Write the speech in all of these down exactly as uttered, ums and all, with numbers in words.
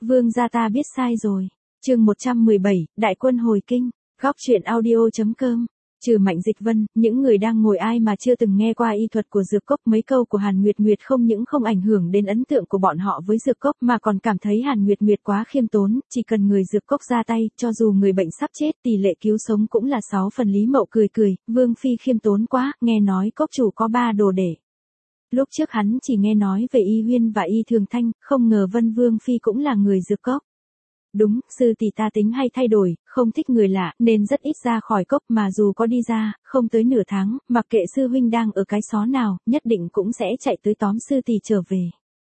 Vương gia ta biết sai rồi. Chương một trăm mười bảy, Đại quân hồi kinh. Góc truyện audio.com. Trừ Mạnh Dịch Vân, những người đang ngồi ai mà chưa từng nghe qua y thuật của dược cốc, mấy câu của Hàn Nguyệt Nguyệt không những không ảnh hưởng đến ấn tượng của bọn họ với dược cốc mà còn cảm thấy Hàn Nguyệt Nguyệt quá khiêm tốn, chỉ cần người dược cốc ra tay, cho dù người bệnh sắp chết, tỷ lệ cứu sống cũng là sáu phần. Lý Mậu cười cười, Vương phi khiêm tốn quá, nghe nói cốc chủ có ba đồ đệ. Lúc trước hắn chỉ nghe nói về Y Huyên và Y Thường Thanh, không ngờ Vân Vương phi cũng là người dược cốc. Đúng, sư tỷ ta tính hay thay đổi, không thích người lạ, nên rất ít ra khỏi cốc, mà dù có đi ra, không tới nửa tháng, mặc kệ sư huynh đang ở cái xó nào, nhất định cũng sẽ chạy tới tóm sư tỷ trở về.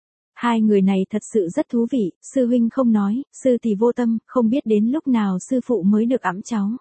Hai người này thật sự rất thú vị, sư huynh không nói, sư tỷ vô tâm, không biết đến lúc nào sư phụ mới được ẵm cháu.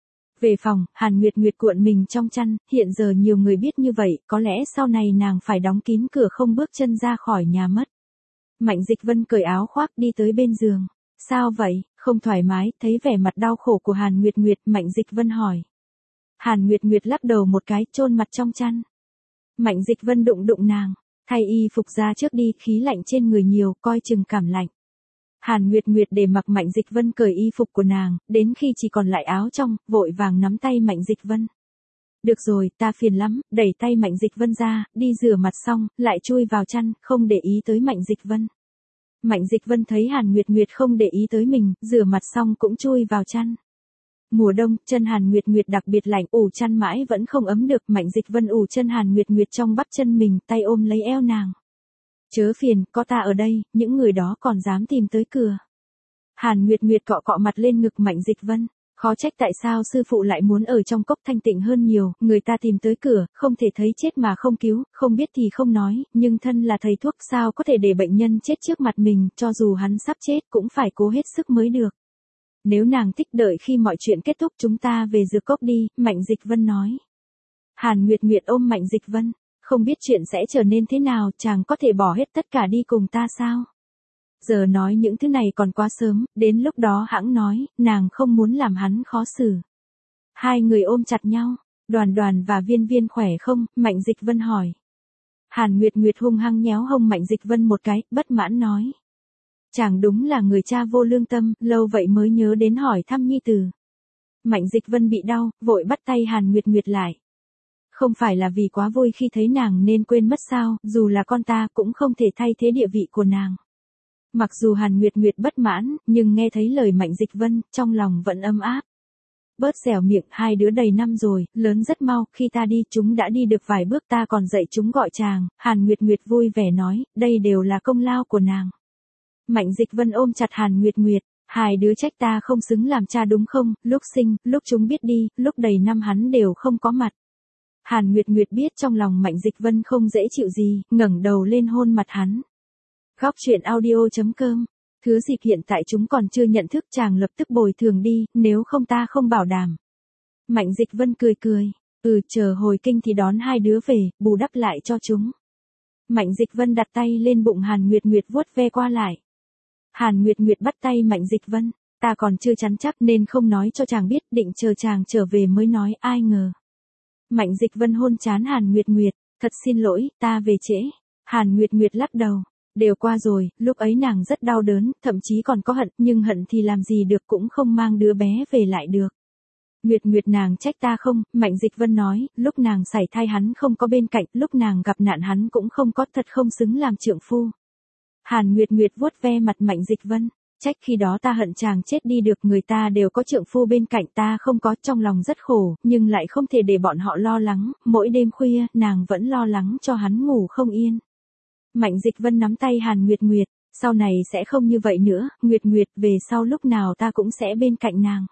Về phòng, Hàn Nguyệt Nguyệt cuộn mình trong chăn, hiện giờ nhiều người biết như vậy, có lẽ sau này nàng phải đóng kín cửa không bước chân ra khỏi nhà mất. Mạnh Dịch Vân cởi áo khoác đi tới bên giường. Sao vậy, không thoải mái? Thấy vẻ mặt đau khổ của Hàn Nguyệt Nguyệt, Mạnh Dịch Vân hỏi. Hàn Nguyệt Nguyệt lắc đầu một cái, chôn mặt trong chăn. Mạnh Dịch Vân đụng đụng nàng, thay y phục ra trước đi, khí lạnh trên người nhiều, coi chừng cảm lạnh. Hàn Nguyệt Nguyệt để mặc Mạnh Dịch Vân cởi y phục của nàng, đến khi chỉ còn lại áo trong, vội vàng nắm tay Mạnh Dịch Vân. Được rồi, ta phiền lắm, đẩy tay Mạnh Dịch Vân ra, đi rửa mặt xong, lại chui vào chăn, không để ý tới Mạnh Dịch Vân. Mạnh Dịch Vân thấy Hàn Nguyệt Nguyệt không để ý tới mình, rửa mặt xong cũng chui vào chăn. Mùa đông, chân Hàn Nguyệt Nguyệt đặc biệt lạnh, ủ chăn mãi vẫn không ấm được, Mạnh Dịch Vân ủ chân Hàn Nguyệt Nguyệt trong bắp chân mình, tay ôm lấy eo nàng. Chớ phiền, có ta ở đây, những người đó còn dám tìm tới cửa. Hàn Nguyệt Nguyệt cọ cọ mặt lên ngực Mạnh Dịch Vân. Khó trách tại sao sư phụ lại muốn ở trong cốc thanh tịnh hơn nhiều, người ta tìm tới cửa, không thể thấy chết mà không cứu, không biết thì không nói, nhưng thân là thầy thuốc sao có thể để bệnh nhân chết trước mặt mình, cho dù hắn sắp chết cũng phải cố hết sức mới được. Nếu nàng thích đợi khi mọi chuyện kết thúc chúng ta về dược cốc đi, Mạnh Dịch Vân nói. Hàn Nguyệt Nguyệt ôm Mạnh Dịch Vân, không biết chuyện sẽ trở nên thế nào, chàng có thể bỏ hết tất cả đi cùng ta sao? Giờ nói những thứ này còn quá sớm, đến lúc đó hãng nói, nàng không muốn làm hắn khó xử. Hai người ôm chặt nhau, Đoàn Đoàn và Viên Viên khỏe không, Mạnh Dịch Vân hỏi. Hàn Nguyệt Nguyệt hung hăng nhéo hông Mạnh Dịch Vân một cái, bất mãn nói. Chàng đúng là người cha vô lương tâm, lâu vậy mới nhớ đến hỏi thăm nhi tử. Mạnh Dịch Vân bị đau, vội bắt tay Hàn Nguyệt Nguyệt lại. Không phải là vì quá vui khi thấy nàng nên quên mất sao, dù là con ta cũng không thể thay thế địa vị của nàng. Mặc dù Hàn Nguyệt Nguyệt bất mãn, nhưng nghe thấy lời Mạnh Dịch Vân, trong lòng vẫn ấm áp. Bớt dẻo miệng, hai đứa đầy năm rồi, lớn rất mau, khi ta đi chúng đã đi được vài bước, ta còn dạy chúng gọi chàng. Hàn Nguyệt Nguyệt vui vẻ nói, đây đều là công lao của nàng. Mạnh Dịch Vân ôm chặt Hàn Nguyệt Nguyệt, hai đứa trách ta không xứng làm cha đúng không, lúc sinh, lúc chúng biết đi, lúc đầy năm hắn đều không có mặt. Hàn Nguyệt Nguyệt biết trong lòng Mạnh Dịch Vân không dễ chịu gì, ngẩng đầu lên hôn mặt hắn. Góc truyện audio.com. Thứ dịp hiện tại chúng còn chưa nhận thức, chàng lập tức bồi thường đi, nếu không ta không bảo đảm. Mạnh Dịch Vân cười cười, ừ, chờ hồi kinh thì đón hai đứa về, bù đắp lại cho chúng. Mạnh Dịch Vân đặt tay lên bụng Hàn Nguyệt Nguyệt vuốt ve qua lại. Hàn Nguyệt Nguyệt bắt tay Mạnh Dịch Vân, ta còn chưa chắn chắc nên không nói cho chàng biết, định chờ chàng trở về mới nói, ai ngờ. Mạnh Dịch Vân hôn trán Hàn Nguyệt Nguyệt, thật xin lỗi, ta về trễ. Hàn Nguyệt Nguyệt lắc đầu. Đều qua rồi, lúc ấy nàng rất đau đớn, thậm chí còn có hận, nhưng hận thì làm gì được, cũng không mang đứa bé về lại được. Nguyệt Nguyệt nàng trách ta không, Mạnh Dịch Vân nói, lúc nàng sảy thai hắn không có bên cạnh, lúc nàng gặp nạn hắn cũng không có, thật không xứng làm trượng phu. Hàn Nguyệt Nguyệt vuốt ve mặt Mạnh Dịch Vân, trách khi đó ta hận chàng chết đi được, người ta đều có trượng phu bên cạnh, ta không có, trong lòng rất khổ, nhưng lại không thể để bọn họ lo lắng, mỗi đêm khuya, nàng vẫn lo lắng cho hắn ngủ không yên. Mạnh Dịch Vân nắm tay Hàn Nguyệt Nguyệt, sau này sẽ không như vậy nữa, Nguyệt Nguyệt, về sau lúc nào ta cũng sẽ bên cạnh nàng.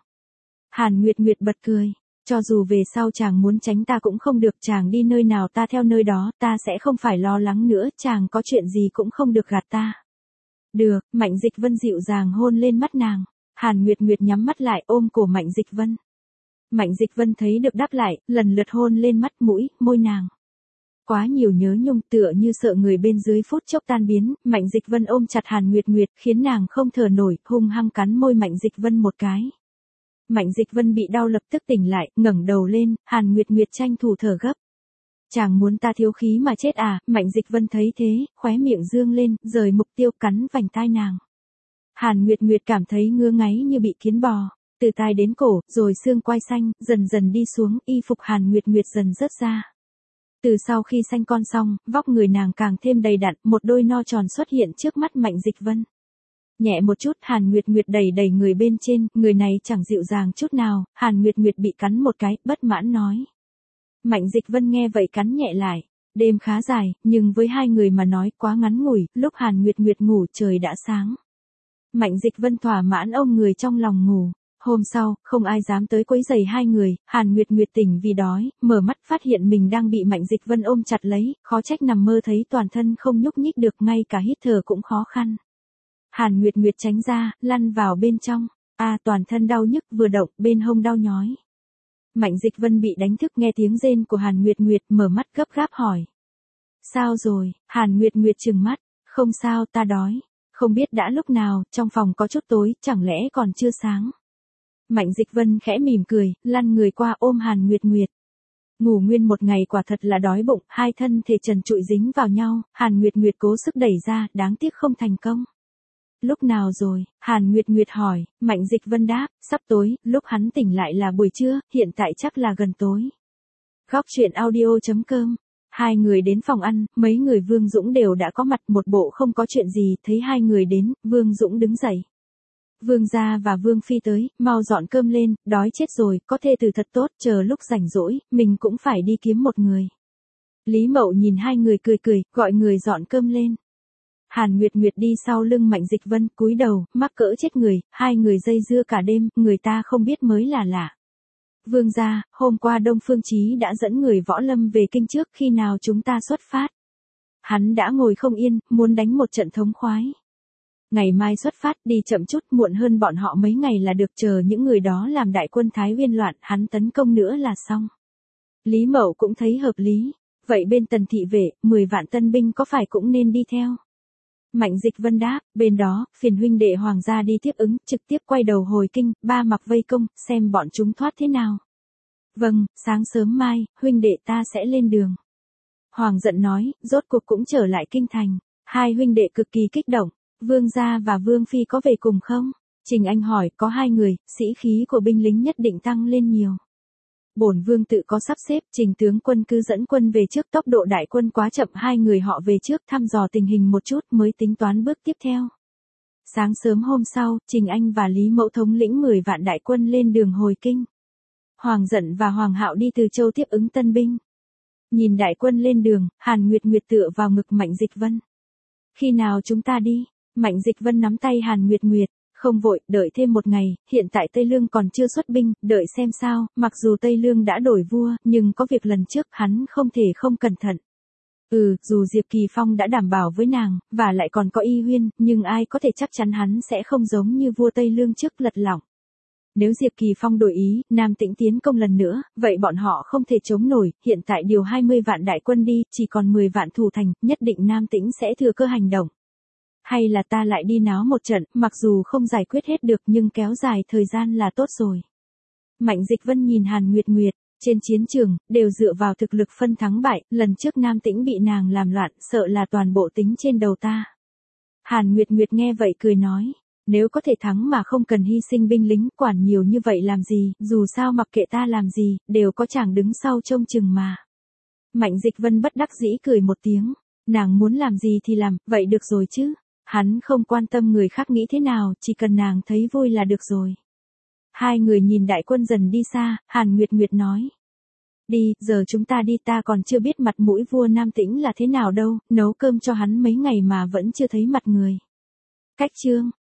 Hàn Nguyệt Nguyệt bật cười, cho dù về sau chàng muốn tránh ta cũng không được, chàng đi nơi nào ta theo nơi đó, ta sẽ không phải lo lắng nữa, chàng có chuyện gì cũng không được gạt ta. Được, Mạnh Dịch Vân dịu dàng hôn lên mắt nàng, Hàn Nguyệt Nguyệt nhắm mắt lại ôm cổ Mạnh Dịch Vân. Mạnh Dịch Vân thấy được đáp lại, lần lượt hôn lên mắt, mũi, môi nàng. Quá nhiều nhớ nhung, tựa như sợ người bên dưới phút chốc tan biến, Mạnh Dịch Vân ôm chặt Hàn Nguyệt Nguyệt, khiến nàng không thở nổi, hung hăng cắn môi Mạnh Dịch Vân một cái. Mạnh Dịch Vân bị đau lập tức tỉnh lại, ngẩng đầu lên, Hàn Nguyệt Nguyệt tranh thủ thở gấp. Chàng muốn ta thiếu khí mà chết à? Mạnh Dịch Vân thấy thế, khóe miệng dương lên, rời mục tiêu, cắn vành tai nàng. Hàn Nguyệt Nguyệt cảm thấy ngứa ngáy như bị kiến bò, từ tai đến cổ, rồi xương quai xanh, dần dần đi xuống, y phục Hàn Nguyệt Nguyệt dần rớt ra. Từ sau khi sanh con xong, vóc người nàng càng thêm đầy đặn, một đôi no tròn xuất hiện trước mắt Mạnh Dịch Vân. Nhẹ một chút, Hàn Nguyệt Nguyệt đẩy đẩy người bên trên, người này chẳng dịu dàng chút nào, Hàn Nguyệt Nguyệt bị cắn một cái, bất mãn nói. Mạnh Dịch Vân nghe vậy cắn nhẹ lại. Đêm khá dài, nhưng với hai người mà nói quá ngắn ngủi, lúc Hàn Nguyệt Nguyệt ngủ trời đã sáng. Mạnh Dịch Vân thỏa mãn ôm người trong lòng ngủ. Hôm sau, không ai dám tới quấy rầy hai người, Hàn Nguyệt Nguyệt tỉnh vì đói, mở mắt phát hiện mình đang bị Mạnh Dịch Vân ôm chặt lấy, khó trách nằm mơ thấy toàn thân không nhúc nhích được, ngay cả hít thở cũng khó khăn. Hàn Nguyệt Nguyệt tránh ra, lăn vào bên trong, a à, toàn thân đau nhức vừa động, bên hông đau nhói. Mạnh Dịch Vân bị đánh thức nghe tiếng rên của Hàn Nguyệt Nguyệt, mở mắt gấp gáp hỏi. Sao rồi? Hàn Nguyệt Nguyệt trừng mắt, không sao, ta đói. Không biết đã lúc nào, trong phòng có chút tối, chẳng lẽ còn chưa sáng. Mạnh Dịch Vân khẽ mỉm cười, lăn người qua ôm Hàn Nguyệt Nguyệt. Ngủ nguyên một ngày quả thật là đói bụng, hai thân thể trần trụi dính vào nhau, Hàn Nguyệt Nguyệt cố sức đẩy ra, đáng tiếc không thành công. Lúc nào rồi? Hàn Nguyệt Nguyệt hỏi, Mạnh Dịch Vân đáp, sắp tối, lúc hắn tỉnh lại là buổi trưa, hiện tại chắc là gần tối. Góc truyện audio chấm com. Hai người đến phòng ăn, mấy người Vương Dũng đều đã có mặt, một bộ không có chuyện gì, thấy hai người đến, Vương Dũng đứng dậy. Vương gia và Vương phi tới, mau dọn cơm lên, đói chết rồi, có thê tử thật tốt, chờ lúc rảnh rỗi, mình cũng phải đi kiếm một người. Lý Mậu nhìn hai người cười cười, gọi người dọn cơm lên. Hàn Nguyệt Nguyệt đi sau lưng Mạnh Dịch Vân, cúi đầu, mắc cỡ chết người, hai người dây dưa cả đêm, người ta không biết mới là lạ. Vương gia, hôm qua Đông Phương Chí đã dẫn người võ lâm về kinh trước, khi nào chúng ta xuất phát? Hắn đã ngồi không yên, muốn đánh một trận thống khoái. Ngày mai xuất phát, đi chậm chút, muộn hơn bọn họ mấy ngày là được, chờ những người đó làm đại quân Thái Uyên loạn, hắn tấn công nữa là xong. Lý Mậu cũng thấy hợp lý. Vậy bên Tần thị vệ, mười vạn tân binh có phải cũng nên đi theo? Mạnh Dịch Vân đáp, bên đó, phiền huynh đệ hoàng gia đi tiếp ứng, trực tiếp quay đầu hồi kinh, ba mặc vây công, xem bọn chúng thoát thế nào. Vâng, sáng sớm mai, huynh đệ ta sẽ lên đường. Hoàng giận nói, rốt cuộc cũng trở lại kinh thành. Hai huynh đệ cực kỳ kích động. Vương gia và Vương phi có về cùng không? Trình Anh hỏi, có hai người, sĩ khí của binh lính nhất định tăng lên nhiều. Bổn vương tự có sắp xếp, Trình tướng quân cứ dẫn quân về trước, tốc độ đại quân quá chậm, hai người họ về trước thăm dò tình hình một chút mới tính toán bước tiếp theo. Sáng sớm hôm sau, Trình Anh và Lý Mẫu thống lĩnh mười vạn đại quân lên đường hồi kinh. Hoàng giận và Hoàng Hạo đi từ châu tiếp ứng tân binh. Nhìn đại quân lên đường, Hàn Nguyệt Nguyệt tựa vào ngực Mạnh Dịch Vân. Khi nào chúng ta đi? Mạnh Dịch Vân nắm tay Hàn Nguyệt Nguyệt. Không vội, đợi thêm một ngày, hiện tại Tây Lương còn chưa xuất binh, đợi xem sao, mặc dù Tây Lương đã đổi vua, nhưng có việc lần trước hắn không thể không cẩn thận. Ừ, dù Diệp Kỳ Phong đã đảm bảo với nàng, và lại còn có Y Huyên, nhưng ai có thể chắc chắn hắn sẽ không giống như vua Tây Lương trước lật lỏng. Nếu Diệp Kỳ Phong đổi ý, Nam Tĩnh tiến công lần nữa, vậy bọn họ không thể chống nổi, hiện tại điều hai mươi vạn đại quân đi, chỉ còn mười vạn thủ thành, nhất định Nam Tĩnh sẽ thừa cơ hành động. Hay là ta lại đi náo một trận, mặc dù không giải quyết hết được nhưng kéo dài thời gian là tốt rồi. Mạnh Dịch Vân nhìn Hàn Nguyệt Nguyệt, trên chiến trường, đều dựa vào thực lực phân thắng bại, lần trước Nam Tĩnh bị nàng làm loạn, sợ là toàn bộ tính trên đầu ta. Hàn Nguyệt Nguyệt nghe vậy cười nói, nếu có thể thắng mà không cần hy sinh binh lính, quản nhiều như vậy làm gì, dù sao mặc kệ ta làm gì, đều có chàng đứng sau trông chừng mà. Mạnh Dịch Vân bất đắc dĩ cười một tiếng, nàng muốn làm gì thì làm, vậy được rồi chứ. Hắn không quan tâm người khác nghĩ thế nào, chỉ cần nàng thấy vui là được rồi. Hai người nhìn đại quân dần đi xa, Hàn Nguyệt Nguyệt nói. Đi, giờ chúng ta đi, ta còn chưa biết mặt mũi vua Nam Tĩnh là thế nào đâu, nấu cơm cho hắn mấy ngày mà vẫn chưa thấy mặt người. Cách chương.